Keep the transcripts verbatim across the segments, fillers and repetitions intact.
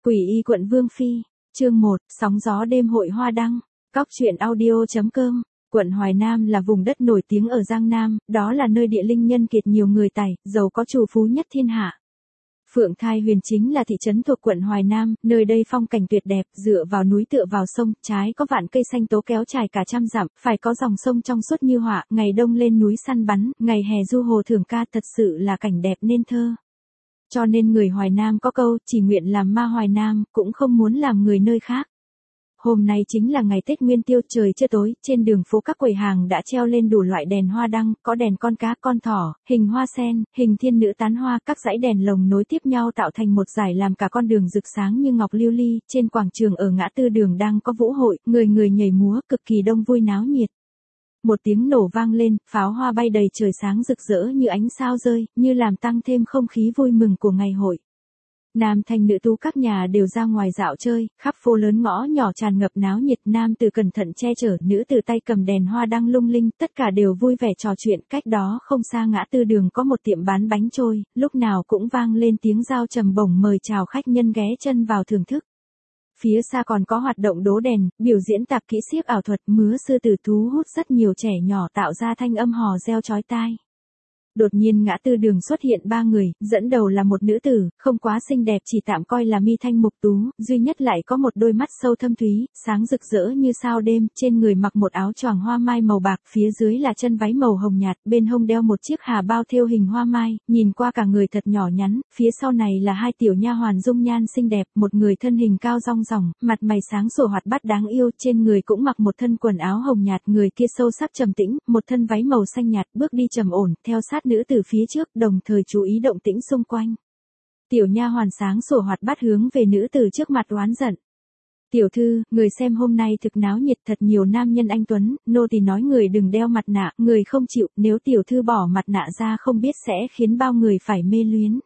Quỷ y quận Vương Phi, chương một, sóng gió đêm hội hoa đăng, cóc truyện audio.com. Quận Hoài Nam là vùng đất nổi tiếng ở Giang Nam, đó là nơi địa linh nhân kiệt nhiều người tài, giàu có trù phú nhất thiên hạ. Phượng Thai Huyền chính là thị trấn thuộc quận Hoài Nam, nơi đây phong cảnh tuyệt đẹp, dựa vào núi tựa vào sông, trái có vạn cây xanh tố kéo trải cả trăm dặm, phải có dòng sông trong suốt như họa, ngày đông lên núi săn bắn, ngày hè du hồ thưởng ca, thật sự là cảnh đẹp nên thơ. Cho nên người Hoài Nam có câu, chỉ nguyện làm ma Hoài Nam, cũng không muốn làm người nơi khác. Hôm nay chính là ngày Tết Nguyên Tiêu, trời chưa tối, trên đường phố các quầy hàng đã treo lên đủ loại đèn hoa đăng, có đèn con cá, con thỏ, hình hoa sen, hình thiên nữ tán hoa, các dãy đèn lồng nối tiếp nhau tạo thành một dải làm cả con đường rực sáng như ngọc lưu ly, trên quảng trường ở ngã tư đường đang có vũ hội, người người nhảy múa, cực kỳ đông vui náo nhiệt. Một tiếng nổ vang lên, pháo hoa bay đầy trời sáng rực rỡ như ánh sao rơi, như làm tăng thêm không khí vui mừng của ngày hội. Nam thanh nữ tú các nhà đều ra ngoài dạo chơi, khắp phố lớn ngõ nhỏ tràn ngập náo nhiệt, nam tử cẩn thận che chở, nữ tử tay cầm đèn hoa đăng lung linh, tất cả đều vui vẻ trò chuyện. Cách đó không xa ngã tư đường có một tiệm bán bánh trôi, lúc nào cũng vang lên tiếng giao trầm bổng mời chào khách nhân ghé chân vào thưởng thức. Phía xa còn có hoạt động đố đèn, biểu diễn tạp kỹ xiếc ảo thuật, mứa sư tử thu hút rất nhiều trẻ nhỏ tạo ra thanh âm hò reo chói tai. Đột nhiên ngã tư đường xuất hiện ba người, dẫn đầu là một nữ tử, không quá xinh đẹp chỉ tạm coi là mi thanh mục tú, duy nhất lại có một đôi mắt sâu thâm thúy, sáng rực rỡ như sao đêm, trên người mặc một áo choàng hoa mai màu bạc, phía dưới là chân váy màu hồng nhạt, bên hông đeo một chiếc hà bao thêu hình hoa mai, nhìn qua cả người thật nhỏ nhắn, phía sau này là hai tiểu nha hoàn dung nhan xinh đẹp, một người thân hình cao rong ròng, mặt mày sáng sủa hoạt bát đáng yêu, trên người cũng mặc một thân quần áo hồng nhạt, người kia sâu sắc trầm tĩnh, một thân váy màu xanh nhạt, bước đi trầm ổn, theo sát nữ từ phía trước, đồng thời chú ý động tĩnh xung quanh. Tiểu nha hoàn sáng sủa hoạt bát hướng về nữ từ trước mặt oán giận. Tiểu thư, người xem hôm nay thực náo nhiệt, thật nhiều nam nhân anh tuấn, nô tỳ nói người đừng đeo mặt nạ, người không chịu, nếu tiểu thư bỏ mặt nạ ra không biết sẽ khiến bao người phải mê luyến.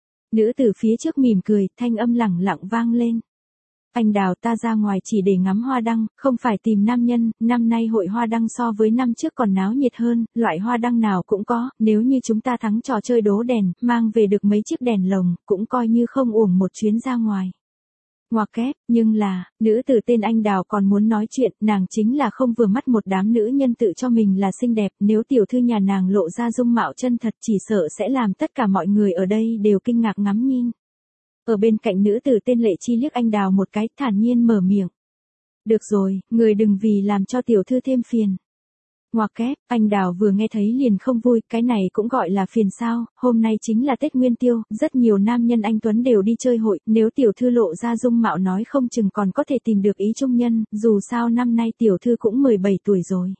Nữ từ phía trước mỉm cười, thanh âm lẳng lặng vang lên. Anh Đào, ta ra ngoài chỉ để ngắm hoa đăng, không phải tìm nam nhân, năm nay hội hoa đăng so với năm trước còn náo nhiệt hơn, loại hoa đăng nào cũng có, nếu như chúng ta thắng trò chơi đố đèn, mang về được mấy chiếc đèn lồng, cũng coi như không uổng một chuyến ra ngoài. Ngoặc kép, nhưng là, nữ tử tên Anh Đào còn muốn nói chuyện, nàng chính là không vừa mắt một đám nữ nhân tự cho mình là xinh đẹp, nếu tiểu thư nhà nàng lộ ra dung mạo chân thật chỉ sợ sẽ làm tất cả mọi người ở đây đều kinh ngạc ngắm nhìn. Ở bên cạnh nữ tử tên Lệ Chi liếc Anh Đào một cái, thản nhiên mở miệng. Được rồi, người đừng vì làm cho tiểu thư thêm phiền. Ngoặc kép, Anh Đào vừa nghe thấy liền không vui, cái này cũng gọi là phiền sao, hôm nay chính là Tết Nguyên Tiêu, rất nhiều nam nhân anh tuấn đều đi chơi hội, nếu tiểu thư lộ ra dung mạo nói không chừng còn có thể tìm được ý trung nhân, dù sao năm nay tiểu thư cũng mười bảy tuổi rồi.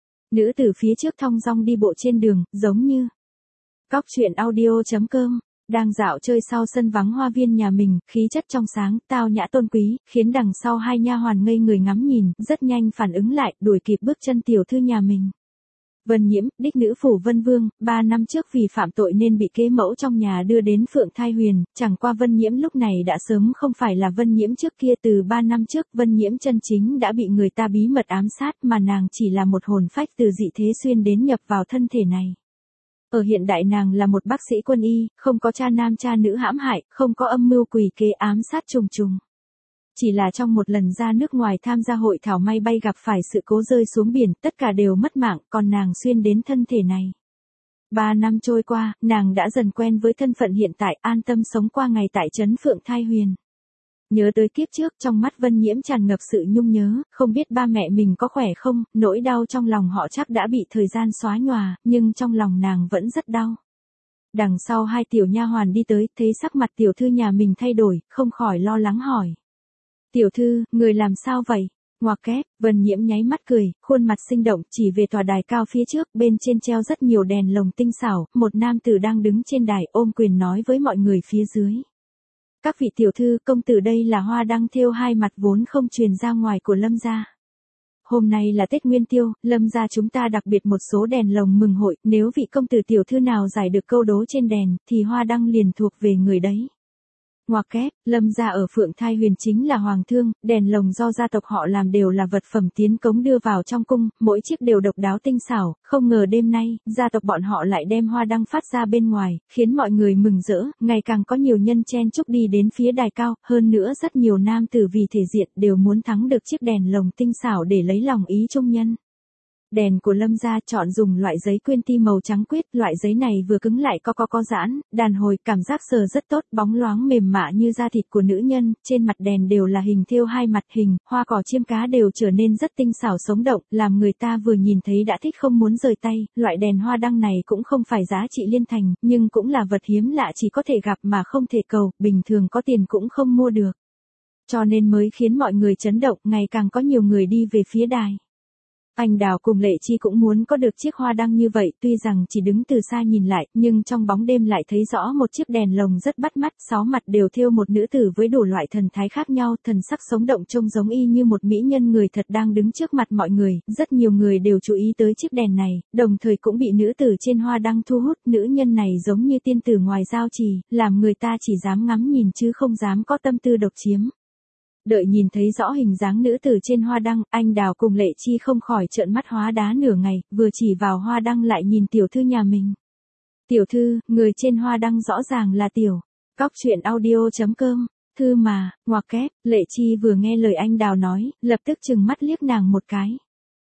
Nữ tử phía trước thong dong đi bộ trên đường, giống như cóc truyện audio.com. Đang dạo chơi sau sân vắng hoa viên nhà mình, khí chất trong sáng, tao nhã tôn quý, khiến đằng sau hai nha hoàn ngây người ngắm nhìn, rất nhanh phản ứng lại, đuổi kịp bước chân tiểu thư nhà mình. Vân Nhiễm, đích nữ phủ Vân Vương, ba năm trước vì phạm tội nên bị kế mẫu trong nhà đưa đến Phượng Thai Huyền, chẳng qua Vân Nhiễm lúc này đã sớm không phải là Vân Nhiễm trước kia, từ ba năm trước Vân Nhiễm chân chính đã bị người ta bí mật ám sát mà nàng chỉ là một hồn phách từ dị thế xuyên đến nhập vào thân thể này. Ở hiện đại nàng là một bác sĩ quân y, không có cha nam cha nữ hãm hại, không có âm mưu quỷ kế ám sát trùng trùng. Chỉ là trong một lần ra nước ngoài tham gia hội thảo may bay gặp phải sự cố rơi xuống biển, tất cả đều mất mạng, còn nàng xuyên đến thân thể này. Ba năm trôi qua, nàng đã dần quen với thân phận hiện tại, an tâm sống qua ngày tại trấn Phượng Thai Huyền. Nhớ tới kiếp trước, trong mắt Vân Nhiễm tràn ngập sự nhung nhớ, không biết ba mẹ mình có khỏe không, nỗi đau trong lòng họ chắc đã bị thời gian xóa nhòa, nhưng trong lòng nàng vẫn rất đau. Đằng sau hai tiểu nha hoàn đi tới, thấy sắc mặt tiểu thư nhà mình thay đổi, không khỏi lo lắng hỏi. Tiểu thư, người làm sao vậy? Ngoặc kép, Vân Nhiễm nháy mắt cười, khuôn mặt sinh động, chỉ về tòa đài cao phía trước, bên trên treo rất nhiều đèn lồng tinh xảo, một nam tử đang đứng trên đài ôm quyền nói với mọi người phía dưới. Các vị tiểu thư, công tử đây là hoa đăng thêu hai mặt vốn không truyền ra ngoài của Lâm gia. Hôm nay là Tết Nguyên Tiêu, Lâm gia chúng ta đặc biệt một số đèn lồng mừng hội, nếu vị công tử tiểu thư nào giải được câu đố trên đèn, thì hoa đăng liền thuộc về người đấy. Ngoặc kép, Lâm gia ở Phượng Thai Huyền chính là hoàng thương, đèn lồng do gia tộc họ làm đều là vật phẩm tiến cống đưa vào trong cung, mỗi chiếc đều độc đáo tinh xảo, không ngờ đêm nay, gia tộc bọn họ lại đem hoa đăng phát ra bên ngoài, khiến mọi người mừng rỡ, ngày càng có nhiều nhân chen chúc đi đến phía đài cao, hơn nữa rất nhiều nam tử vì thể diện đều muốn thắng được chiếc đèn lồng tinh xảo để lấy lòng ý trung nhân. Đèn của Lâm gia chọn dùng loại giấy quyên ti màu trắng quyết, loại giấy này vừa cứng lại có có có giãn, đàn hồi, cảm giác sờ rất tốt, bóng loáng mềm mạ như da thịt của nữ nhân, trên mặt đèn đều là hình thêu hai mặt hình, hoa cỏ chiêm cá đều trở nên rất tinh xảo sống động, làm người ta vừa nhìn thấy đã thích không muốn rời tay, loại đèn hoa đăng này cũng không phải giá trị liên thành, nhưng cũng là vật hiếm lạ chỉ có thể gặp mà không thể cầu, bình thường có tiền cũng không mua được. Cho nên mới khiến mọi người chấn động, ngày càng có nhiều người đi về phía đài. Anh Đào cùng Lệ Chi cũng muốn có được chiếc hoa đăng như vậy, tuy rằng chỉ đứng từ xa nhìn lại, nhưng trong bóng đêm lại thấy rõ một chiếc đèn lồng rất bắt mắt, sáu mặt đều thêu một nữ tử với đủ loại thần thái khác nhau, thần sắc sống động trông giống y như một mỹ nhân người thật đang đứng trước mặt mọi người, rất nhiều người đều chú ý tới chiếc đèn này, đồng thời cũng bị nữ tử trên hoa đăng thu hút, nữ nhân này giống như tiên tử ngoài giao trì, làm người ta chỉ dám ngắm nhìn chứ không dám có tâm tư độc chiếm. Đợi nhìn thấy rõ hình dáng nữ tử trên hoa đăng, anh Đào cùng Lệ Chi không khỏi trợn mắt hóa đá nửa ngày, vừa chỉ vào hoa đăng lại nhìn tiểu thư nhà mình. Tiểu thư, người trên hoa đăng rõ ràng là tiểu. Cóc truyện audio chấm com, thư mà, ngoặc kép, Lệ Chi vừa nghe lời anh Đào nói, lập tức trừng mắt liếc nàng một cái.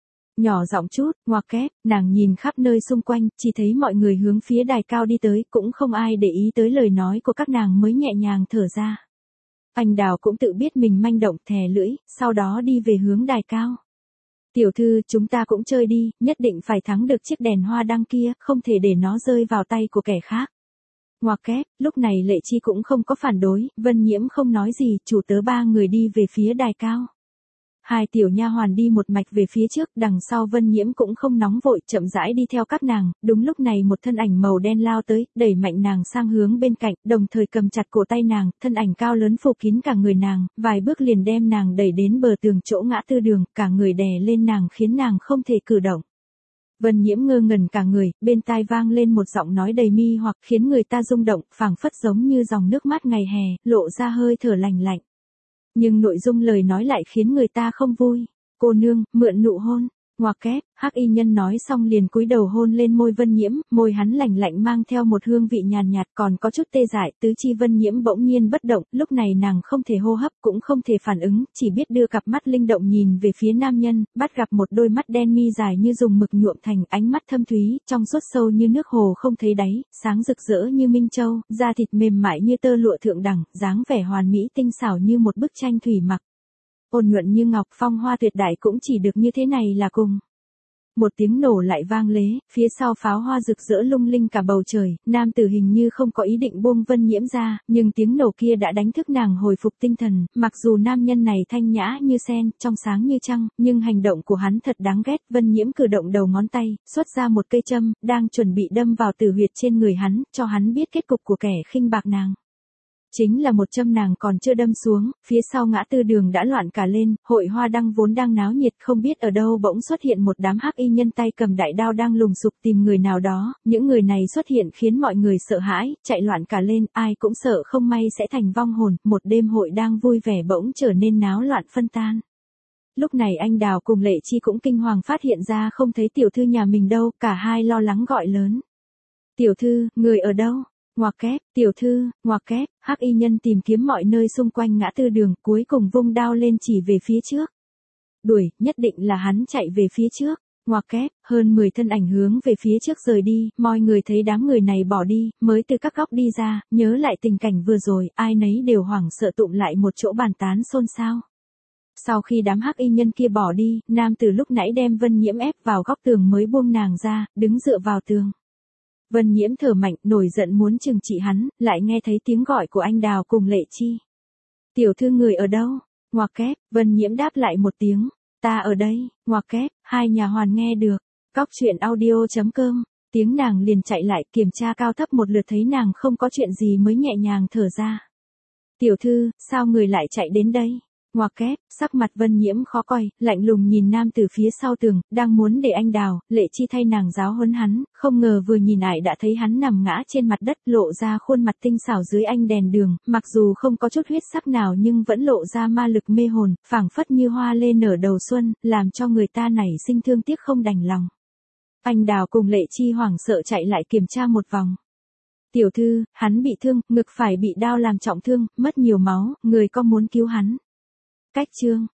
Nhỏ giọng chút, ngoặc kép, nàng nhìn khắp nơi xung quanh, chỉ thấy mọi người hướng phía đài cao đi tới, cũng không ai để ý tới lời nói của các nàng mới nhẹ nhàng thở ra. Anh Đào cũng tự biết mình manh động thè lưỡi, sau đó đi về hướng đài cao. Tiểu thư, chúng ta cũng chơi đi, nhất định phải thắng được chiếc đèn hoa đăng kia, không thể để nó rơi vào tay của kẻ khác. Ngoặc kép, lúc này Lệ Chi cũng không có phản đối, Vân Nhiễm không nói gì, chủ tớ ba người đi về phía đài cao. Hai tiểu nha hoàn đi một mạch về phía trước, đằng sau Vân Nhiễm cũng không nóng vội, chậm rãi đi theo các nàng, đúng lúc này một thân ảnh màu đen lao tới, đẩy mạnh nàng sang hướng bên cạnh, đồng thời cầm chặt cổ tay nàng, thân ảnh cao lớn phủ kín cả người nàng, vài bước liền đem nàng đẩy đến bờ tường chỗ ngã tư đường, cả người đè lên nàng khiến nàng không thể cử động. Vân Nhiễm ngơ ngẩn cả người, bên tai vang lên một giọng nói đầy mi hoặc khiến người ta rung động, phảng phất giống như dòng nước mát ngày hè, lộ ra hơi thở lành lạnh. Nhưng nội dung lời nói lại khiến người ta không vui. Cô nương, mượn nụ hôn. Ngoặc kép, Hắc y nhân nói xong liền cúi đầu hôn lên môi Vân Nhiễm, môi hắn lạnh lạnh mang theo một hương vị nhàn nhạt còn có chút tê dại, tứ chi Vân Nhiễm bỗng nhiên bất động, lúc này nàng không thể hô hấp cũng không thể phản ứng, chỉ biết đưa cặp mắt linh động nhìn về phía nam nhân, bắt gặp một đôi mắt đen mi dài như dùng mực nhuộm thành, ánh mắt thâm thúy, trong suốt sâu như nước hồ không thấy đáy, sáng rực rỡ như minh châu, da thịt mềm mại như tơ lụa thượng đẳng, dáng vẻ hoàn mỹ tinh xảo như một bức tranh thủy mặc. Ôn nhuận như ngọc, phong hoa tuyệt đại cũng chỉ được như thế này là cùng. Một tiếng nổ lại vang lế, phía sau pháo hoa rực rỡ lung linh cả bầu trời, nam tử hình như không có ý định buông Vân Nhiễm ra, nhưng tiếng nổ kia đã đánh thức nàng hồi phục tinh thần, mặc dù nam nhân này thanh nhã như sen, trong sáng như trăng, nhưng hành động của hắn thật đáng ghét. Vân Nhiễm cử động đầu ngón tay, xuất ra một cây châm, đang chuẩn bị đâm vào tử huyệt trên người hắn, cho hắn biết kết cục của kẻ khinh bạc nàng. Chính là một châm nàng còn chưa đâm xuống, phía sau ngã tư đường đã loạn cả lên, hội hoa đăng vốn đang náo nhiệt không biết ở đâu bỗng xuất hiện một đám hắc y nhân tay cầm đại đao đang lùng sục tìm người nào đó, những người này xuất hiện khiến mọi người sợ hãi, chạy loạn cả lên, ai cũng sợ không may sẽ thành vong hồn, một đêm hội đang vui vẻ bỗng trở nên náo loạn phân tan. Lúc này anh Đào cùng Lệ Chi cũng kinh hoàng phát hiện ra không thấy tiểu thư nhà mình đâu, cả hai lo lắng gọi lớn. Tiểu thư, người ở đâu? Ngoặc kép, tiểu thư, ngoặc kép, hắc y nhân tìm kiếm mọi nơi xung quanh ngã tư đường, cuối cùng vung đao lên chỉ về phía trước. Đuổi, nhất định là hắn chạy về phía trước. Ngoặc kép, hơn mười thân ảnh hướng về phía trước rời đi, mọi người thấy đám người này bỏ đi, mới từ các góc đi ra, nhớ lại tình cảnh vừa rồi, ai nấy đều hoảng sợ tụm lại một chỗ bàn tán xôn xao. Sau khi đám hắc y nhân kia bỏ đi, nam tử lúc nãy đem Vân Nhiễm ép vào góc tường mới buông nàng ra, đứng dựa vào tường. Vân Nhiễm thở mạnh, nổi giận muốn trừng trị hắn, lại nghe thấy tiếng gọi của anh Đào cùng Lệ Chi. Tiểu thư người ở đâu? Ngoặc kép, Vân Nhiễm đáp lại một tiếng. Ta ở đây, ngoặc kép, hai nhà hoàn nghe được. Cóc truyện audio chấm com, tiếng nàng liền chạy lại kiểm tra cao thấp một lượt thấy nàng không có chuyện gì mới nhẹ nhàng thở ra. Tiểu thư, sao người lại chạy đến đây? Ngoặc kép, sắc mặt Vân Nhiễm khó coi, lạnh lùng nhìn nam từ phía sau tường, đang muốn để anh đào, Lệ Chi thay nàng giáo huấn hắn, không ngờ vừa nhìn lại đã thấy hắn nằm ngã trên mặt đất, lộ ra khuôn mặt tinh xảo dưới ánh đèn đường, mặc dù không có chút huyết sắc nào nhưng vẫn lộ ra ma lực mê hồn, phảng phất như hoa lê nở đầu xuân, làm cho người ta nảy sinh thương tiếc không đành lòng. Anh đào cùng Lệ Chi hoảng sợ chạy lại kiểm tra một vòng. Tiểu thư, hắn bị thương, ngực phải bị đao làm trọng thương, mất nhiều máu, người có muốn cứu hắn? Cách chương